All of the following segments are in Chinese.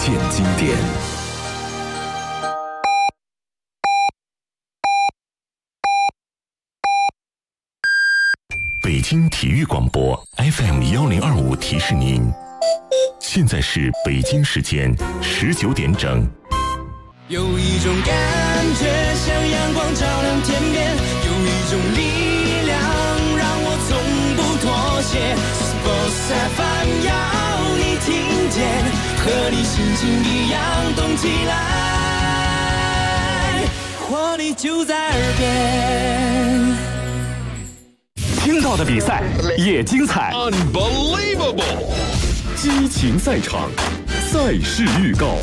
现经典。北京体育广播 FM1025提示您，现在是北京时间19点整。 有一种感觉像阳光照亮天边，有一种力量让我从不妥协。Sports FM 要你听见，和你心情一样动起来，活力就在耳边。 听到的比赛也精彩 Unbelievable！ 激情赛场，赛事预告。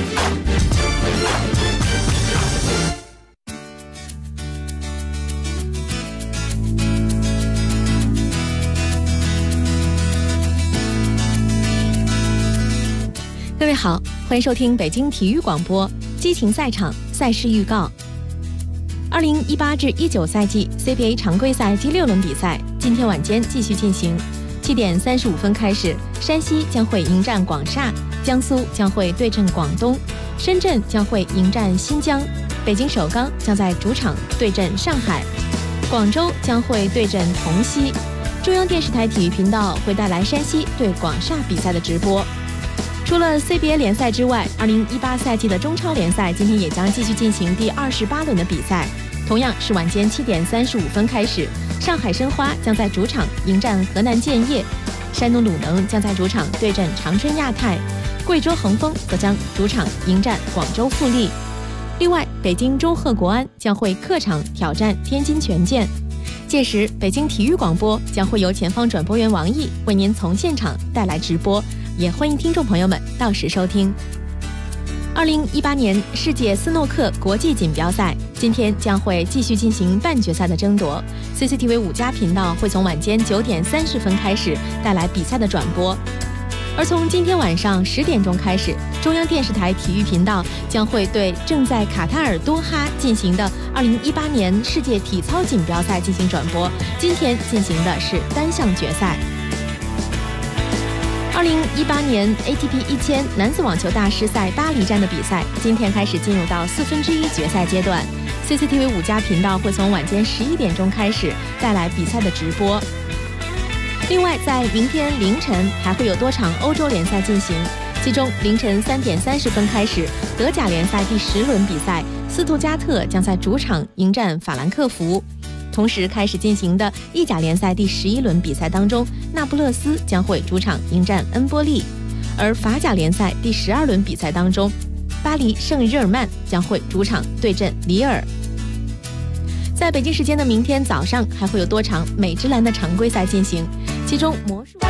各位好，欢迎收听北京体育广播激情赛场赛事预告。2018至19赛季 CBA 常规赛第6轮比赛今天晚间继续进行。7点35分开始，山西将会迎战广厦，江苏将会对阵广东，深圳将会迎战新疆，北京首钢将在主场对阵上海，广州将会对阵同曦。中央电视台体育频道会带来山西对广厦比赛的直播。除了 CBA 联赛之外，2018赛季的中超联赛今天也将继续进行第28轮的比赛，同样是晚间7点35分开始，上海申花将在主场迎战河南建业，山东鲁能将在主场对阵长春亚泰，贵州恒丰则将主场迎战广州富力。另外，北京中赫国安将会客场挑战天津权健。届时，北京体育广播将会由前方转播员王毅为您从现场带来直播，也欢迎听众朋友们到时收听。2018年世界斯诺克国际锦标赛今天将会继续进行半决赛的争夺， CCTV 5+频道会从晚间9点30分开始带来比赛的转播。而从今天晚上10点钟开始，中央电视台体育频道将会对正在卡塔尔多哈进行的2018年世界体操锦标赛进行转播，今天进行的是单项决赛。2018年 ATP 1000男子网球大师赛巴黎站的比赛今天开始进入到1/4决赛阶段， CCTV 5+频道会从晚间11点钟开始带来比赛的直播。另外，在明天凌晨还会有多场欧洲联赛进行，其中凌晨3点30分开始，德甲联赛第10轮比赛，斯图加特将在主场迎战法兰克福。同时开始进行的意甲联赛第11轮比赛当中，那不勒斯将会主场迎战恩波利，而法甲联赛第12轮比赛当中，巴黎圣日耳曼将会主场对阵里尔。在北京时间的明天早上，还会有多场美职篮的常规赛进行，其中魔术。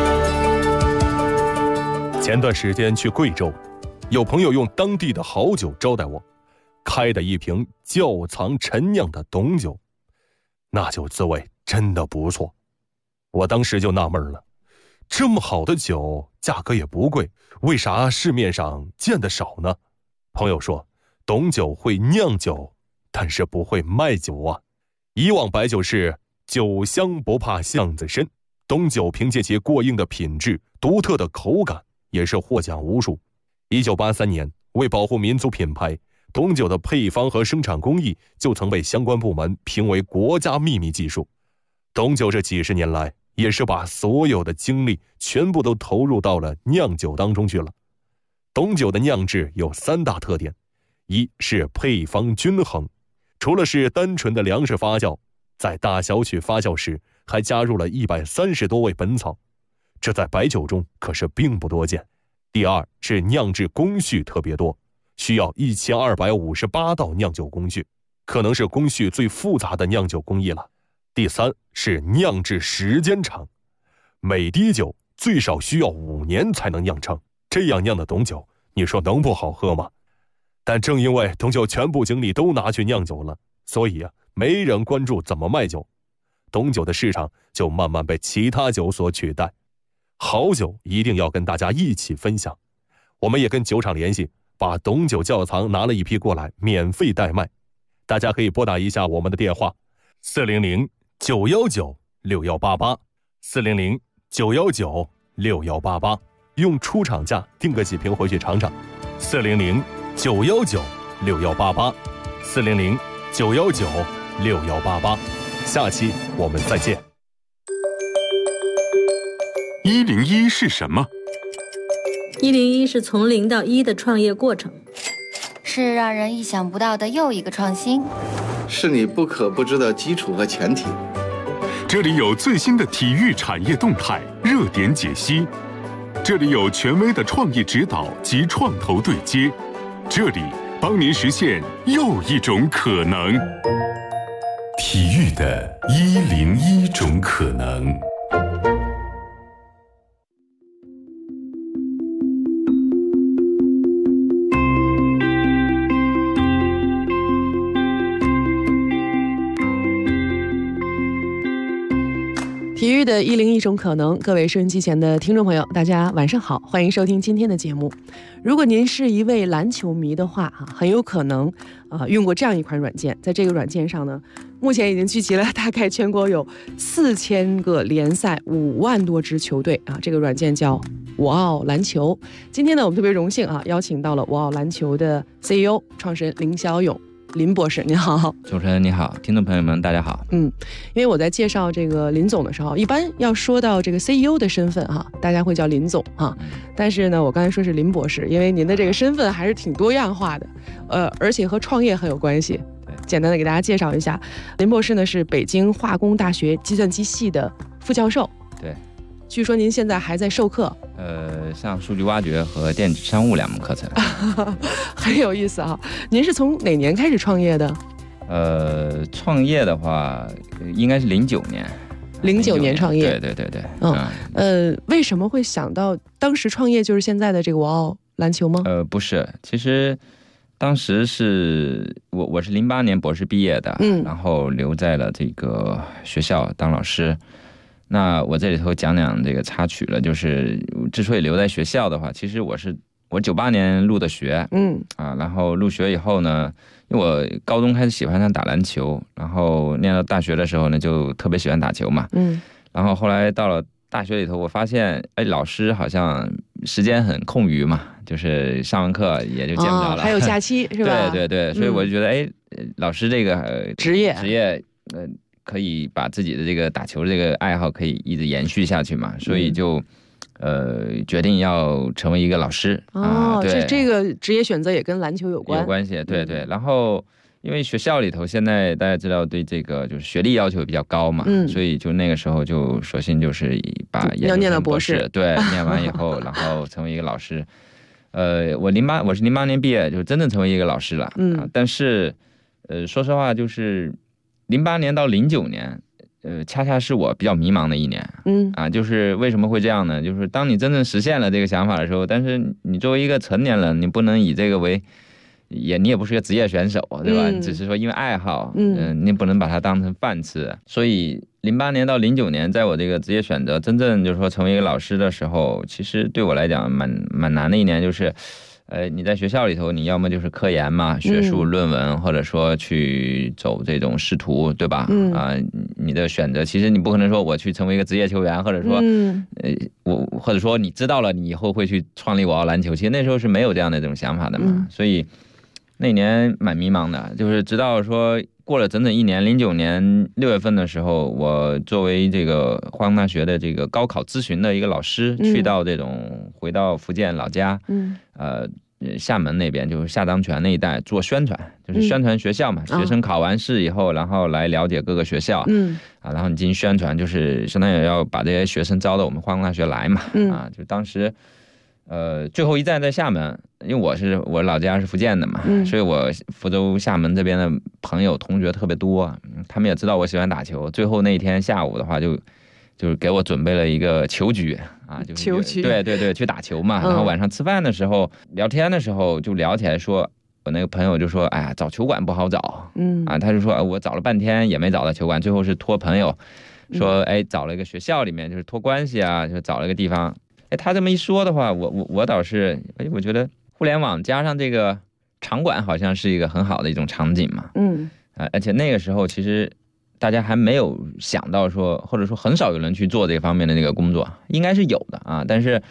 前段时间去贵州，有朋友用当地的好酒招待我，开的一瓶窖藏陈酿的董酒，那酒滋味真的不错。我当时就纳闷了，这么好的酒价格也不贵，为啥市面上见得少呢？朋友说，董酒会酿酒，但是不会卖酒啊。以往白酒是酒香不怕巷子深，董酒凭借其过硬的品质、独特的口感，也是获奖无数。1983年，为保护民族品牌，董酒的配方和生产工艺就曾被相关部门评为国家秘密技术。董酒这几十年来，也是把所有的精力全部都投入到了酿酒当中去了。董酒的酿制有3大特点，一是配方均衡，除了是单纯的粮食发酵，在大小曲发酵时还加入了130多味本草，这在白酒中可是并不多见。第二是酿制工序特别多，需要1258道酿酒工序，可能是工序最复杂的酿酒工艺了。第三是酿制时间长，每滴酒最少需要5年才能酿成，这样酿的董酒，你说能不好喝吗？但正因为董酒全部精力都拿去酿酒了，所以没人关注怎么卖酒，董酒的市场就慢慢被其他酒所取代。好酒一定要跟大家一起分享，我们也跟酒厂联系，把董酒窖藏拿了一批过来，免费代卖。大家可以拨打一下我们的电话400-919-6188 400-919-6188。 用出厂价订个几瓶回去尝尝。400-919-6188，400-919-6188。下期我们再见。 101是什么 ？101是从0到1的创业过程， 是让人意想不到的又一个创新， 是你不可不知的基础和前提。 这里有最新的体育产业动态、热点解析，这里有权威的创意指导及创投对接，这里帮您实现又一种可能。体育的101种可能。 体育的101种可能，各位收音机前的听众朋友，大家晚上好，欢迎收听今天的节目。如果您是一位篮球迷的话，很有可能用过这样一款软件。在这个软件上呢，目前已经聚集了大概全国有4000个联赛，5万多支球队啊。这个软件叫我奥篮球。今天呢，我们特别荣幸邀请到了我奥篮球的 CEO 创始人林小勇。林博士您好。 主持人你好，听众朋友们大家好。 因为我在介绍这个林总的时候，一般要说到这个 CEO 的身份大家会叫林总但是呢，我刚才说是林博士，因为您的这个身份还是挺多样化的，而且和创业很有关系。简单的给大家介绍一下，林博士呢是北京化工大学计算机系的副教授。 对， 据说您现在还在授课。 像数据挖掘和电子商务2门课程。 很有意思您是从哪年开始创业的？ 创业的话，应该是09年。 09年创业。 对。 为什么会想到当时创业就是现在的这个我奥篮球吗？ 不是，其实当时是我是08年博士毕业的，然后留在了这个学校当老师。那我这里头讲讲这个插曲了，就是之所以留在学校的话，其实我98年入的学，然后入学以后呢，因为我高中开始喜欢上打篮球，然后念到大学的时候呢，就特别喜欢打球嘛，然后后来到了大学里头，我发现，老师好像时间很空余嘛，就是上完课也就见不着了， 还有假期是吧？ 对，所以我就觉得，老师这个职业，可以把自己的这个打球的这个爱好可以一直延续下去嘛，所以就决定要成为一个老师。对， 这个职业选择也跟篮球有关系。对。然后因为学校里头现在大家知道对这个就是学历要求比较高嘛，所以就那个时候就索性就是把要念到博士， 对，念完以后然后成为一个老师。我是08年毕业，就真正成为一个老师了。但是说实话，就是08年到09年，恰恰是我比较迷茫的一年。就是为什么会这样呢？就是当你真正实现了这个想法的时候，但是你作为一个成年人，你不能以这个为，你也不是个职业选手，对吧？只是说因为爱好，你不能把它当成饭吃。所以08年到09年，在我这个职业选择真正就是说成为一个老师的时候，其实对我来讲蛮难的一年，就是。你在学校里头，你要么就是科研嘛，学术论文，或者说去走这种仕途，对吧？你的选择，其实你不可能说我去成为一个职业球员，或者说，或者说你知道了，你以后会去创立我奥篮球，其实那时候是没有这样的这种想法的嘛。所以那年蛮迷茫的，就是直到说过了整整1年，09年6月份的时候，我作为这个化工大学的这个高考咨询的一个老师，回到福建老家，厦门那边就是下张泉那一带做宣传，就是宣传学校嘛，学生考完试以后，然后来了解各个学校，然后你进行宣传，就是相当于要把这些学生招到我们化工大学来嘛，就当时。最后一站在厦门，因为我老家是福建的嘛，所以我福州、厦门这边的朋友、同学特别多，他们也知道我喜欢打球。最后那一天下午的话，就是给我准备了一个球局就是球局， 对，去打球嘛。然后晚上吃饭的时候、聊天的时候就聊起来说，我那个朋友就说：“哎呀，找球馆不好找。”他就说我找了半天也没找到球馆，最后是托朋友说，找了一个学校里面，就是托关系就找了一个地方。他这么一说的话，我倒是，我觉得互联网加上这个场馆好像是一个很好的一种场景嘛。而且那个时候其实大家还没有想到说，或者说很少有人去做这方面的那个工作，应该是有的但是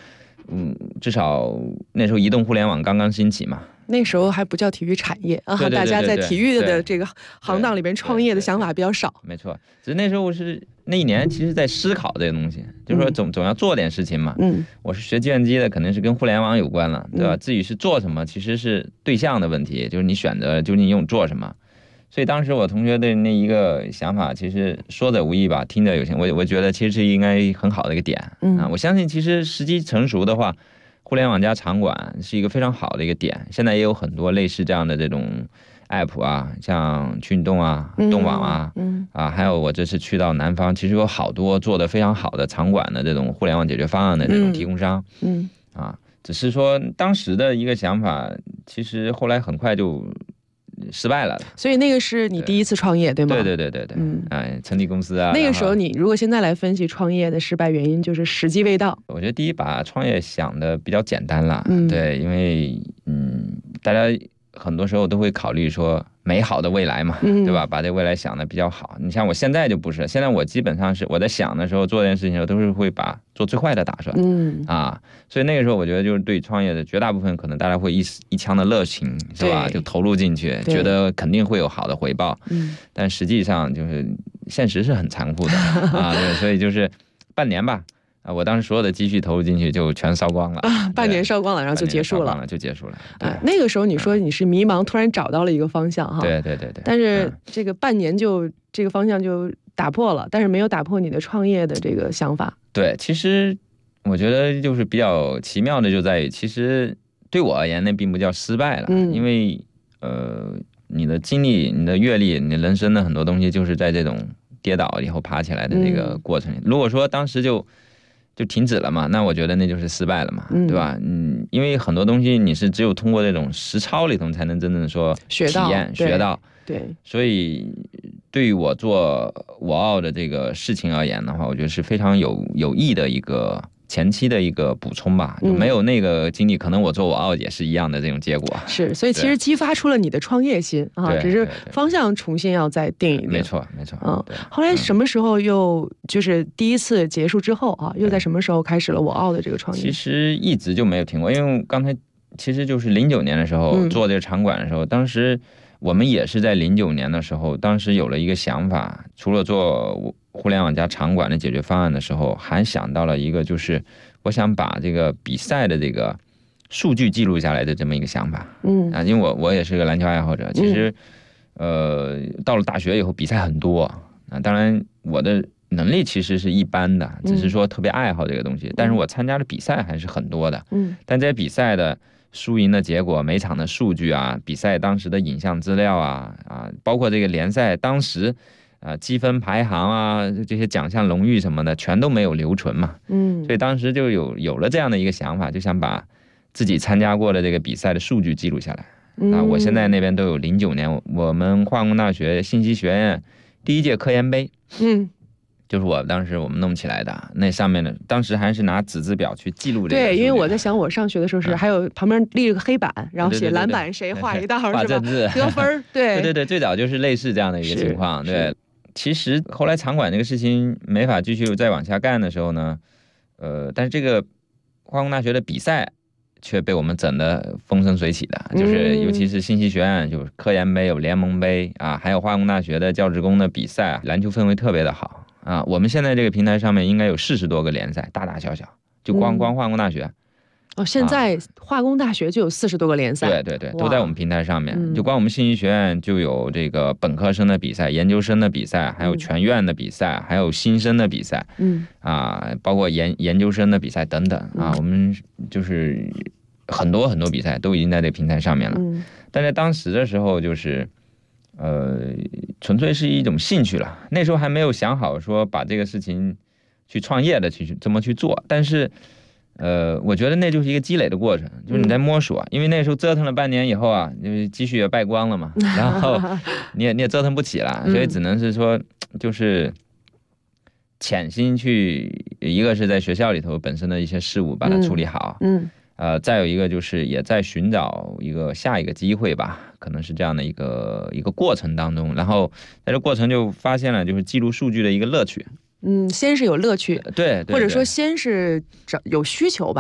至少那时候移动互联网刚刚兴起嘛。 那时候还不叫体育产业啊，大家在体育的这个行当里边创业的想法比较少。 没错，只是那时候是那一年，其实在思考这个东西，就是说总要做点事情嘛。我是学计算机的，肯定是跟互联网有关了，对吧？至于是做什么，其实是对象的问题，就是你选择究竟用做什么。所以当时我同学的那一个想法，其实说者无意吧，听者有心。我觉得其实是应该很好的一个点啊。我相信其实时机成熟的话，互联网加场馆是一个非常好的一个点。现在也有很多类似这样的这种 app 啊，像去运动啊、动网啊，还有我这次去到南方，其实有好多做的非常好的场馆的这种互联网解决方案的这种提供商。只是说当时的一个想法，其实后来很快就失败了。 所以那个是你第一次创业，对吗？ 对，成立公司啊。 那个时候你如果现在来分析创业的失败原因，就是时机未到。 我觉得第一，把创业想的比较简单了，对，因为大家很多时候都会考虑说美好的未来嘛，对吧？把这未来想的比较好。你像我现在就不是，现在我基本上是我在想的时候做这件事情的时候，都是会做最坏的打算。所以那个时候我觉得就是对创业的绝大部分可能大家会一腔的热情，是吧？就投入进去，觉得肯定会有好的回报。但实际上就是现实是很残酷的对，所以就是半年吧。我当时所有的积蓄投入进去就全烧光了半年烧光了，然后就结束了，那个时候你说你是迷茫，突然找到了一个方向哈。 对。 但是这个半年就这个方向就打破了，但是没有打破你的创业的这个想法。 对，其实我觉得就是比较奇妙的就在于，其实对我而言那并不叫失败了，因为你的经历、你的阅历、你的人生的很多东西，就是在这种跌倒以后爬起来的这个过程里。如果说当时就停止了嘛，那我觉得那就是失败了嘛，对吧？因为很多东西你是只有通过这种实操里头才能真正说体验学到。 对， 所以对于我做我奥的这个事情而言的话，我觉得是非常有益的一个前期的一个补充吧。就没有那个经历，可能我做我奥也是一样的这种结果。 是，所以其实激发出了你的创业心啊，只是方向重新要再定一定。 没错。 后来什么时候又就是第一次结束之后啊，又在什么时候开始了我奥的这个创业？ 其实一直就没有停过，因为刚才其实就是09年的时候做这个场馆的时候，当时我们也是在09年的时候，当时有了一个想法，除了做互联网加场馆的解决方案的时候，还想到了一个，就是我想把这个比赛的这个数据记录下来的这么一个想法。因为我也是个篮球爱好者，其实到了大学以后比赛很多当然我的能力其实是一般的，只是说特别爱好这个东西，但是我参加的比赛还是很多的。但这些比赛的输赢的结果、每场的数据啊、比赛当时的影像资料包括这个联赛当时积分排行啊，这些奖项荣誉什么的，全都没有留存嘛。所以当时就有了这样的一个想法，就想把自己参加过的这个比赛的数据记录下来。我现在那边都有09年我们化工大学信息学院第一届科研杯。就是当时我们弄起来的，那上面的当时还是拿纸质表去记录这个。 对，因为我在想，我上学的时候是还有旁边立了个黑板，然后写篮板谁画一道是吧？得分。 对，最早就是类似这样的一个情况。对，其实后来场馆这个事情没法继续再往下干的时候呢，但是这个化工大学的比赛却被我们整得风生水起的，就是尤其是信息学院，就是科研杯有联盟杯还有化工大学的教职工的比赛，篮球氛围特别的好。我们现在这个平台上面应该有40多个联赛，大大小小，就光化工大学。 现在化工大学就有40多个联赛。 对，都在我们平台上面。就光我们信息学院就有这个本科生的比赛、研究生的比赛，还有全院的比赛，还有新生的比赛。包括研究生的比赛等等我们就是很多比赛都已经在这个平台上面了。但在当时的时候，就是纯粹是一种兴趣了。那时候还没有想好说把这个事情去创业的去这么去做，但是我觉得那就是一个积累的过程，就是你在摸索。因为那时候折腾了半年以后就是积蓄也败光了嘛，然后你也折腾不起了，所以只能是说就是潜心去，一个是在学校里头本身的一些事务把它处理好，再有一个就是也在寻找下一个机会吧，可能是这样的一个过程当中，然后在这过程就发现了就是记录数据的一个乐趣。 先是有乐趣， 对， 或者说先是有需求吧。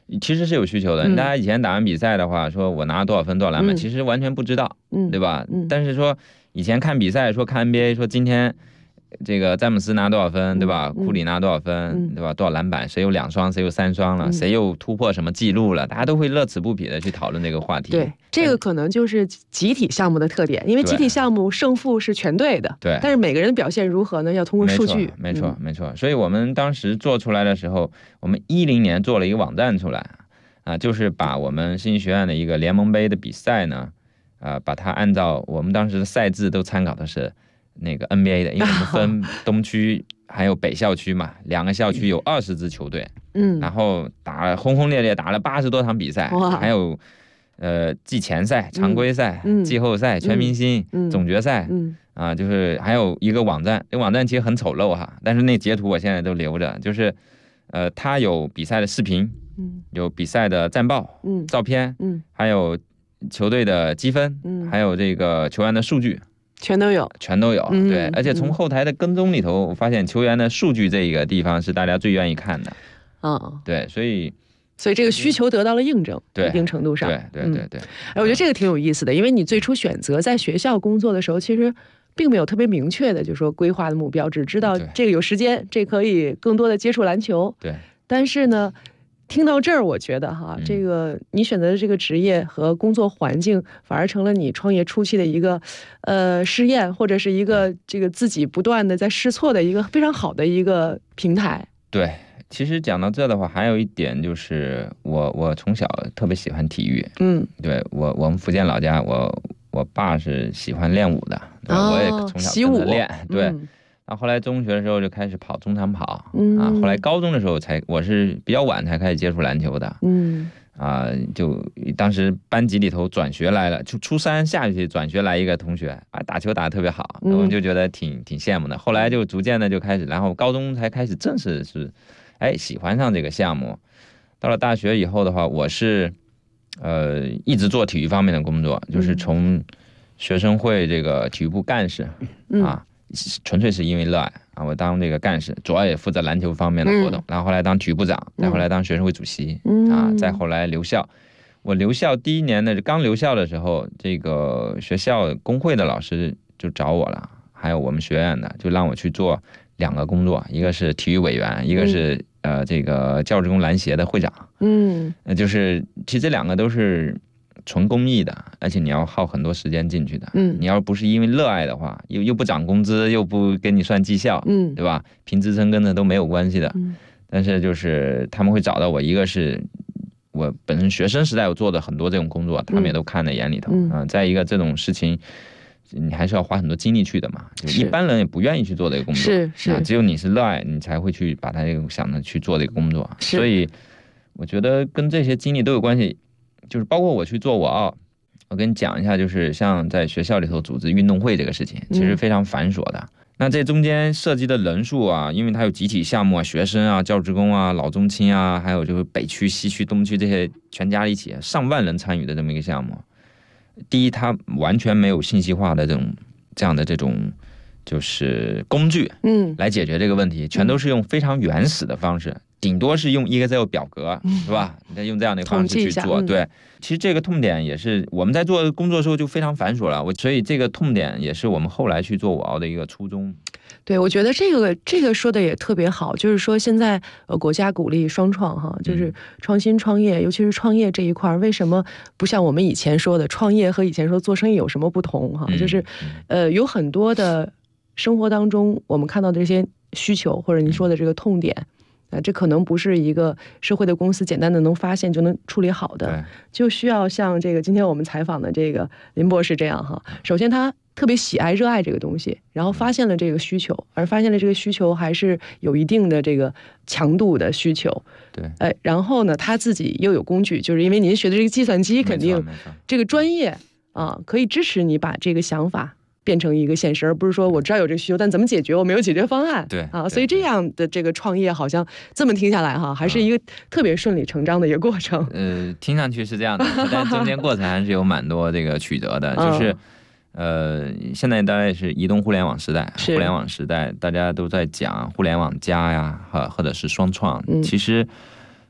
其实是有需求的。大家以前打完比赛的话，说我拿了多少分多少篮板，其实完全不知道，对吧？但是说以前看比赛，说看 NBA， 说今天这个詹姆斯拿多少分，对吧？库里拿多少分，对吧？多少篮板，谁有2双，谁有3双了，谁又突破什么记录了，大家都会乐此不疲的去讨论这个话题。 对，这个可能就是集体项目的特点，因为集体项目胜负是全对的，对。但是每个人的表现如何呢？要通过数据。 没错。所以我们当时做出来的时候，我们10年做了一个网站出来啊，就是把我们信息学院的一个联盟杯的比赛呢，把它按照我们当时的赛制都参考的是那个 NBA 的，因为我们分东区还有北校区嘛，2个校区有20支球队，然后打了轰轰烈烈，打了80多场比赛，还有季前赛、常规赛、季后赛、全明星、总决赛，就是还有一个网站，这个网站其实很丑陋哈，但是那截图我现在都留着，就是它有比赛的视频，有比赛的战报、照片，还有球队的积分，还有这个球员的数据。 全都有， 对，而且从后台的跟踪里头，我发现球员的数据这个地方是大家最愿意看的，对，所以这个需求得到了印证，一定程度上， 对。 我觉得这个挺有意思的，因为你最初选择在学校工作的时候，其实并没有特别明确的，就是说规划的目标，只知道这个有时间，这可以更多的接触篮球， 对。 但是呢，听到这儿，我觉得这个你选择的这个职业和工作环境，反而成了你创业初期的一个试验，或者是一个这个自己不断的在试错的一个非常好的一个平台。 对，其实讲到这的话，还有一点就是我从小特别喜欢体育，对我们福建老家，我爸是喜欢练武的，我也从小跟着练，对。然后后来中学的时候就开始跑中长跑，后来高中的时候我是比较晚才开始接触篮球的，就当时班级里头转学来了，就初3下学期转学来一个同学打球打得特别好，我们就觉得挺羡慕的。后来就逐渐的就开始，然后高中才开始正式是喜欢上这个项目。到了大学以后的话，我是一直做体育方面的工作，就是从学生会这个体育部干事纯粹是因为热爱我当这个干事，主要也负责篮球方面的活动，然后后来当体育部长，再后来当学生会主席，再后来留校。我留校第1年的刚留校的时候，这个学校工会的老师就找我了，还有我们学院的，就让我去做2个工作，一个是体育委员，一个是这个教职工篮协的会长。就是其实这2个都是纯公益的，而且你要耗很多时间进去的。你要不是因为热爱的话，又不涨工资，又不给你算绩效，对吧？评职称跟的都没有关系的。但是就是他们会找到我，一个是我本身学生时代我做的很多这种工作，他们也都看在眼里头。再一个这种事情，你还是要花很多精力去的嘛。一般人也不愿意去做这个工作，只有你是热爱，你才会去把它想着去做这个工作。所以我觉得跟这些经历都有关系。就是包括我去做我跟你讲一下，就是像在学校里头组织运动会这个事情，其实非常繁琐的。那这中间涉及的人数因为它有集体项目学生教职工老中青还有就是北区、西区、东区这些全家一起上万人参与的这么一个项目。第一，它完全没有信息化的这样的这种就是工具，来解决这个问题，全都是用非常原始的方式。顶多是用 Excel 表格，是吧？你再用这样的方式去做，对。其实这个痛点也是我们在做工作的时候就非常繁琐了，所以这个痛点也是我们后来去做我熬的一个初衷。 对，我觉得这个说的也特别好，就是说现在国家鼓励双创就是创新创业，尤其是创业这一块，为什么不像我们以前说的创业和以前说做生意有什么不同就是有很多的生活当中我们看到的这些需求，或者你说的这个痛点。这可能不是一个社会的公司简单的能发现就能处理好的，就需要像这个今天我们采访的这个林博士这样首先他特别喜爱热爱这个东西，然后发现了这个需求，而发现了这个需求还是有一定的这个强度的需求， 对， 然后呢他自己又有工具，就是因为您学的这个计算机，肯定这个专业可以支持你把这个想法变成一个现实，而不是说我知道有这个需求，但怎么解决我没有解决方案。 对所以这样的这个创业好像这么听下来还是一个特别顺理成章的一个过程。 听上去是这样的，但中间过程还是有蛮多这个曲折的。就是现在大概是移动互联网时代，互联网时代大家都在讲互联网加或者是双创。其实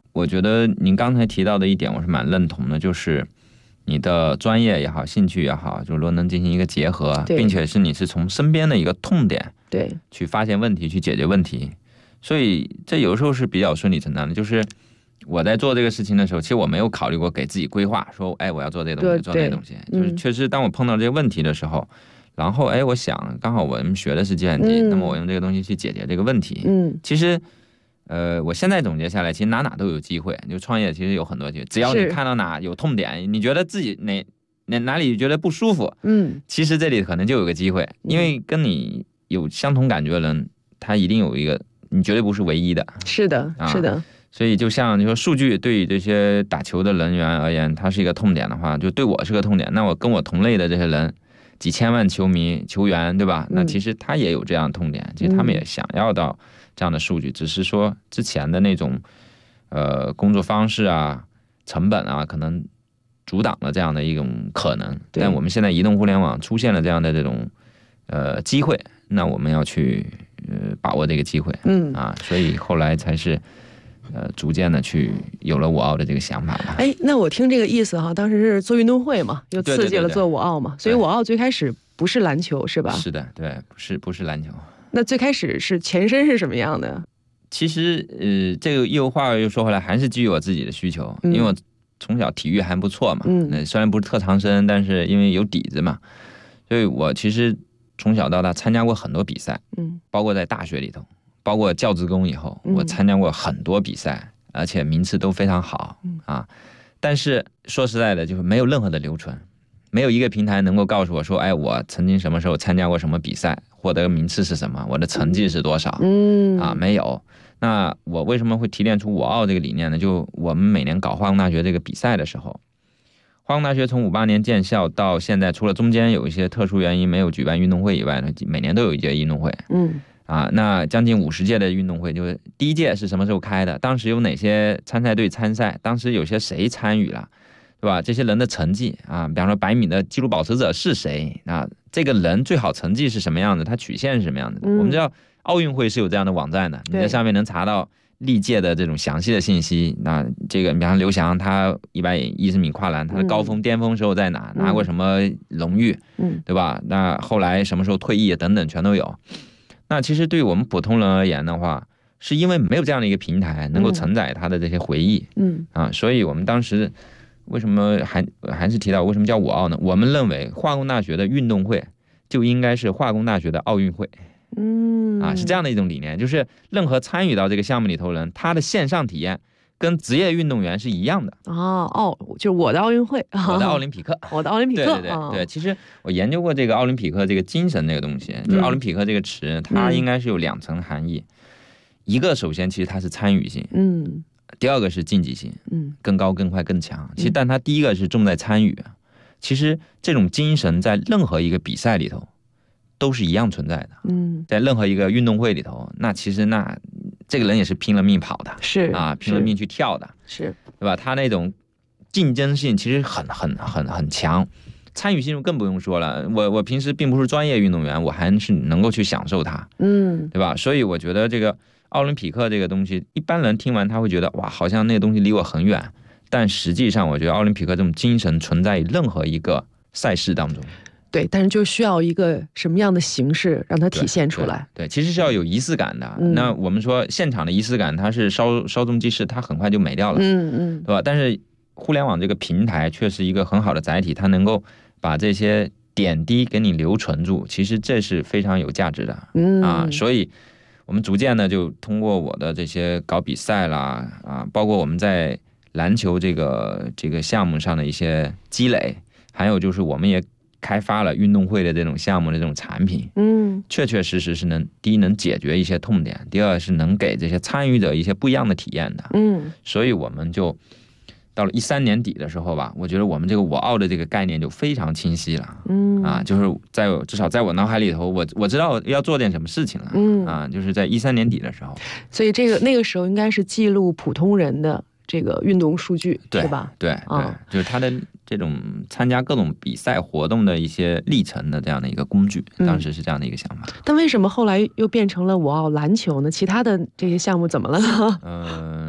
我觉得您刚才提到的一点我是蛮认同的，就是你的专业也好，兴趣也好，就是说能进行一个结合，并且你是从身边的一个痛点对去发现问题，去解决问题，所以这有时候是比较顺理成章的。就是我在做这个事情的时候，其实我没有考虑过给自己规划说，哎，我要做这个东西，做这个东西，就是确实当我碰到这个问题的时候，然后我想刚好我们学的是计算机，那么我用这个东西去解决这个问题。其实我现在总结下来，其实哪都有机会，就创业其实有很多机会，只要你看到哪有痛点，你觉得自己哪里觉得不舒服，其实这里可能就有个机会，因为跟你有相同感觉的人，他一定有一个，你绝对不是唯一的。 是的，是的。 所以就像你说，数据对于这些打球的人员而言，它是一个痛点的话，就对我是个痛点。那我跟我同类的这些人，几千万球迷、球员，对吧？那其实他也有这样的痛点，其实他们也想要到这样的数据，只是说之前的那种工作方式啊、成本啊，可能阻挡了这样的一种可能。但我们现在移动互联网出现了这样的这种机会，那我们要去把握这个机会。所以后来才是。逐渐的去有了我奥的这个想法吧。 那我听这个意思哈，当时是做运动会嘛，又刺激了做我奥嘛，所以我奥最开始不是篮球是吧？ 是的，对，不是篮球。 那最开始是前身是什么样的？ 其实这个又话又说回来，还是基于我自己的需求，因为我从小体育还不错嘛，虽然不是特长生，但是因为有底子嘛，所以我其实从小到大参加过很多比赛，包括在大学里头。包括教职工以后，我参加过很多比赛，而且名次都非常好但是说实在的，就是没有任何的留存，没有一个平台能够告诉我说，哎，我曾经什么时候参加过什么比赛，获得名次是什么，我的成绩是多少，没有。那我为什么会提炼出我奥这个理念呢？就我们每年搞化工大学这个比赛的时候，化工大学从58年建校到现在，除了中间有一些特殊原因没有举办运动会以外呢，每年都有一届运动会。那将近50届的运动会，就是第一届是什么时候开的？当时有哪些参赛队参赛？当时有些谁参与了，对吧？这些人的成绩比方说100米的纪录保持者是谁这个人最好成绩是什么样的？他曲线是什么样的？我们知道奥运会是有这样的网站的，你在上面能查到历届的这种详细的信息。那这个，比方刘翔，他110米跨栏，他的高峰、巅峰时候在哪？拿过什么荣誉？对吧？那后来什么时候退役等等，全都有。那其实对于我们普通人而言的话，是因为没有这样的一个平台能够承载他的这些回忆，所以我们当时为什么还是提到为什么叫我奥呢？我们认为化工大学的运动会就应该是化工大学的奥运会，是这样的一种理念，就是任何参与到这个项目里头的人，他的线上体验跟职业运动员是一样的。 就是我的奥运会， 我的奥林匹克， 我的奥林匹克。 对，其实我研究过这个奥林匹克这个精神这个东西，就奥林匹克这个词，它应该是有2层含义。一个首先其实它是参与性，第二个是竞技性，更高、更快、更强。其实但它第一个是重在参与。其实这种精神在任何一个比赛里头都是一样存在的。在任何一个运动会里头，那其实这个人也是拼了命跑的， 是拼了命去跳的， 是， 对吧？他那种竞争性其实很强，参与性更不用说了。我平时并不是专业运动员，我还是能够去享受它，对吧？所以我觉得这个奥林匹克这个东西，一般人听完他会觉得哇，好像那个东西离我很远，但实际上我觉得奥林匹克这种精神存在于任何一个赛事当中。 对，但是就需要一个什么样的形式让它体现出来？ 对，其实是要有仪式感的。那我们说现场的仪式感，它是稍纵即逝，它很快就没掉了，对吧？但是互联网这个平台却是一个很好的载体，它能够把这些点滴给你留存住，其实这是非常有价值的。所以我们逐渐的就通过我的这些搞比赛啦，包括我们在篮球这个项目上的一些积累，还有就是我们也开发了运动会的这种项目的这种产品，确实是第一能解决一些痛点，第二是能给这些参与者一些不一样的体验的。所以我们就到了13年底的时候吧，我觉得我们这个我奥的这个概念就非常清晰了。就是至少在我脑海里头，我知道要做点什么事情了。就是在13年底的时候。 所以那个时候应该是记录普通人的这个运动数据，是吧？ 对，就是他的这种参加各种比赛活动的一些历程的这样的一个工具，当时是这样的一个想法。 但为什么后来又变成了我奥篮球呢？其他的这些项目怎么了呢？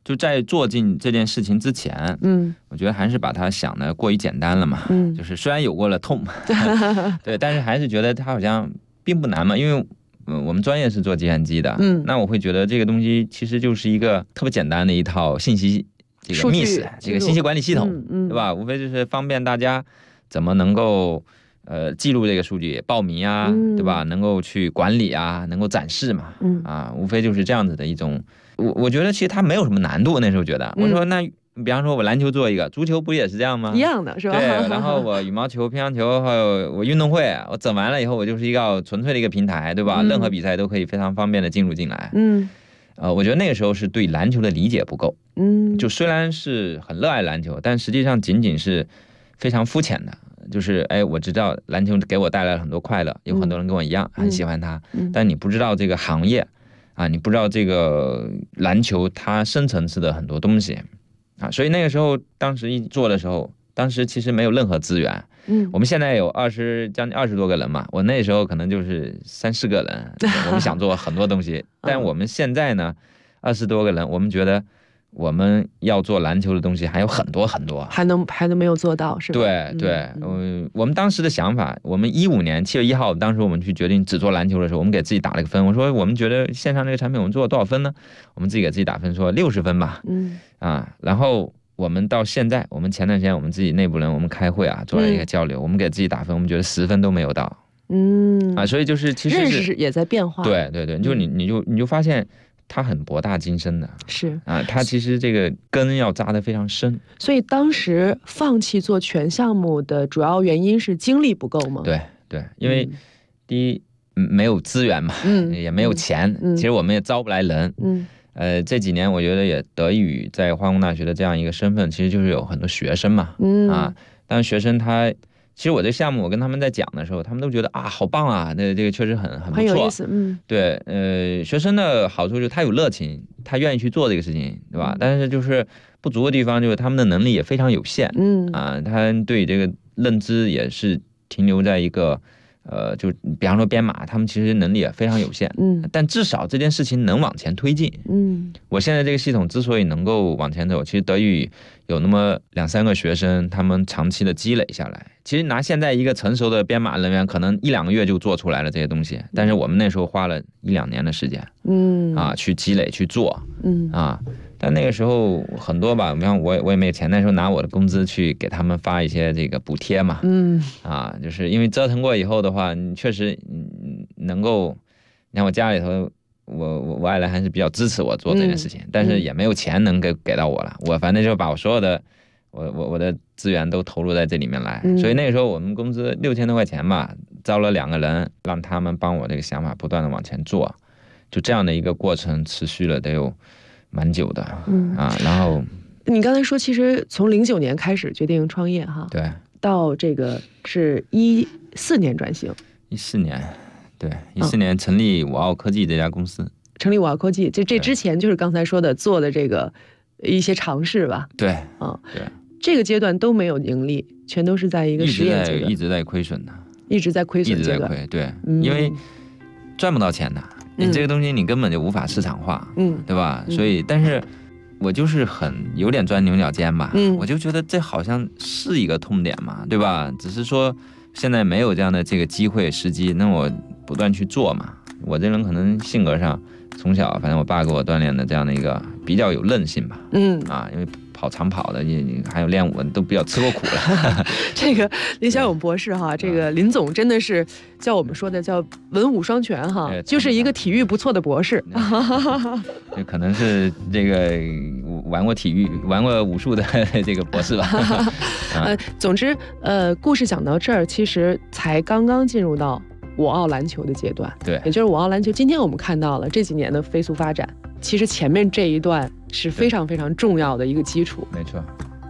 就在做进这件事情之前，我觉得还是把它想的过于简单了嘛，就是虽然有过了痛，对，但是还是觉得它好像并不难嘛，因为我们专业是做计算机的，那我会觉得这个东西其实就是一个特别简单的一套信息这个 MIS 这个信息管理系统，对吧？无非就是方便大家怎么能够记录这个数据，报名啊，对吧？能够去管理啊，能够展示嘛，无非就是这样子的一种。我觉得其实它没有什么难度，那时候觉得，我说那比方说我篮球做一个，足球不也是这样吗？ 一样的是吧？ 对，然后我羽毛球、乒乓球，还有我运动会，我整完了以后，我就是一个纯粹的一个平台，对吧？任何比赛都可以非常方便的进入进来。我觉得那个时候是对篮球的理解不够。就虽然是很热爱篮球，但实际上仅仅是非常肤浅的。就是我知道篮球给我带来了很多快乐，有很多人跟我一样很喜欢它，但你不知道这个行业啊，你不知道这个篮球它深层次的很多东西啊，所以那个时候当时一做的时候，当时其实没有任何资源。我们现在有将近20多个人嘛，我那时候可能就是3-4个人，我们想做很多东西，但我们现在呢20多个人，我们觉得我们要做篮球的东西还有很多很多，还能没有做到，是吧？对，我们当时的想法，我们15年7月1号，当时我们去决定只做篮球的时候，我们给自己打了个分，我说我们觉得线上这个产品我们做了多少分呢？我们自己给自己打分，说60分吧。然后我们到现在，我们前段时间我们自己内部人我们开会啊，做了一个交流，我们给自己打分，我们觉得10分都没有到。所以就是其实认识也在变化。 对，就你就发现。它很博大精深的， 是它其实这个根要扎得非常深。 所以当时放弃做全项目的主要原因是精力不够吗？ 对，因为第一没有资源嘛，也没有钱，其实我们也招不来人。这几年我觉得也得益于在化工大学的这样一个身份，其实就是有很多学生嘛，但是学生他。其实我这项目我跟他们在讲的时候，他们都觉得好棒啊，这个确实很不错， 很有意思。 对，学生的好处就是他有热情，他愿意去做这个事情，对吧？但是就是不足的地方就是他们的能力也非常有限，他对这个认知也是停留在一个就比方说编码，他们其实能力也非常有限，但至少这件事情能往前推进。我现在这个系统之所以能够往前走，其实得益于有那么2-3个学生，他们长期的积累下来。其实拿现在一个成熟的编码人员，可能1-2个月就做出来了这些东西，但是我们那时候花了1-2年的时间，去积累去做，但那个时候很多吧，比方我也没有钱，那时候拿我的工资去给他们发一些这个补贴嘛，就是因为折腾过以后的话，你确实能够，你看我家里头。我爱人还是比较支持我做这件事情，但是也没有钱能给到我了。我反正就把我所有的我的资源都投入在这里面来，所以那个时候我们工资6000多块钱吧，招了2个人，让他们帮我这个想法不断的往前做，就这样的一个过程持续了得有蛮久的，然后你刚才说，其实从09年开始决定创业哈， 对， 到这个是14年转型 ，14年。对，14年成立五奥科技这家公司。 成立五奥科技，这之前就是刚才说的做的这个一些尝试吧。 对， 这个阶段都没有盈利，全都是在一个实验阶段， 一直在亏损的， 一直在亏损阶段。 对，因为赚不到钱的，你这个东西你根本就无法市场化，对吧？所以，但是我就是有点钻牛角尖吧，我就觉得这好像是一个痛点嘛，对吧？只是说现在没有这样的这个机会时机，那我不断去做嘛。我这人可能性格上从小反正我爸给我锻炼的这样的一个比较有韧性吧，因为跑长跑的还有练武都比较吃过苦了。 这个林小勇博士哈，这个林总真的是叫我们说的叫文武双全哈，就是一个体育不错的博士。 这可能是这个玩过体育、玩过武术的这个博士吧。 总之故事讲到这儿，其实才刚刚进入到五奥篮球的阶段， 对， 也就是五奥篮球。今天我们看到了这几年的飞速发展，其实前面这一段是非常非常重要的一个基础。 没错。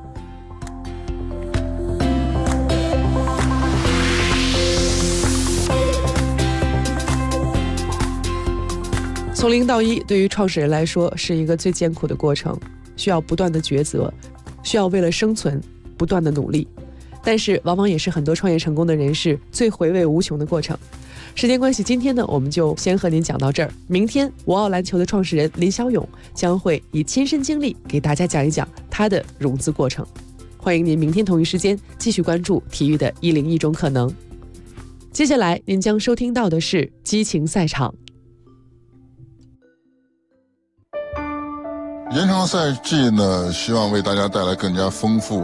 从0到1，对于创始人来说是一个最艰苦的过程，需要不断的抉择，需要为了生存不断的努力。但是往往也是很多创业成功的人士最回味无穷的过程。 时间关系，今天呢我们就先和您讲到这儿。明天我奥篮球的创始人林小勇将会以亲身经历给大家讲一讲他的融资过程。欢迎您明天同一时间继续关注体育的101种可能。接下来您将收听到的是激情赛场。 延长赛季呢，希望为大家带来更加丰富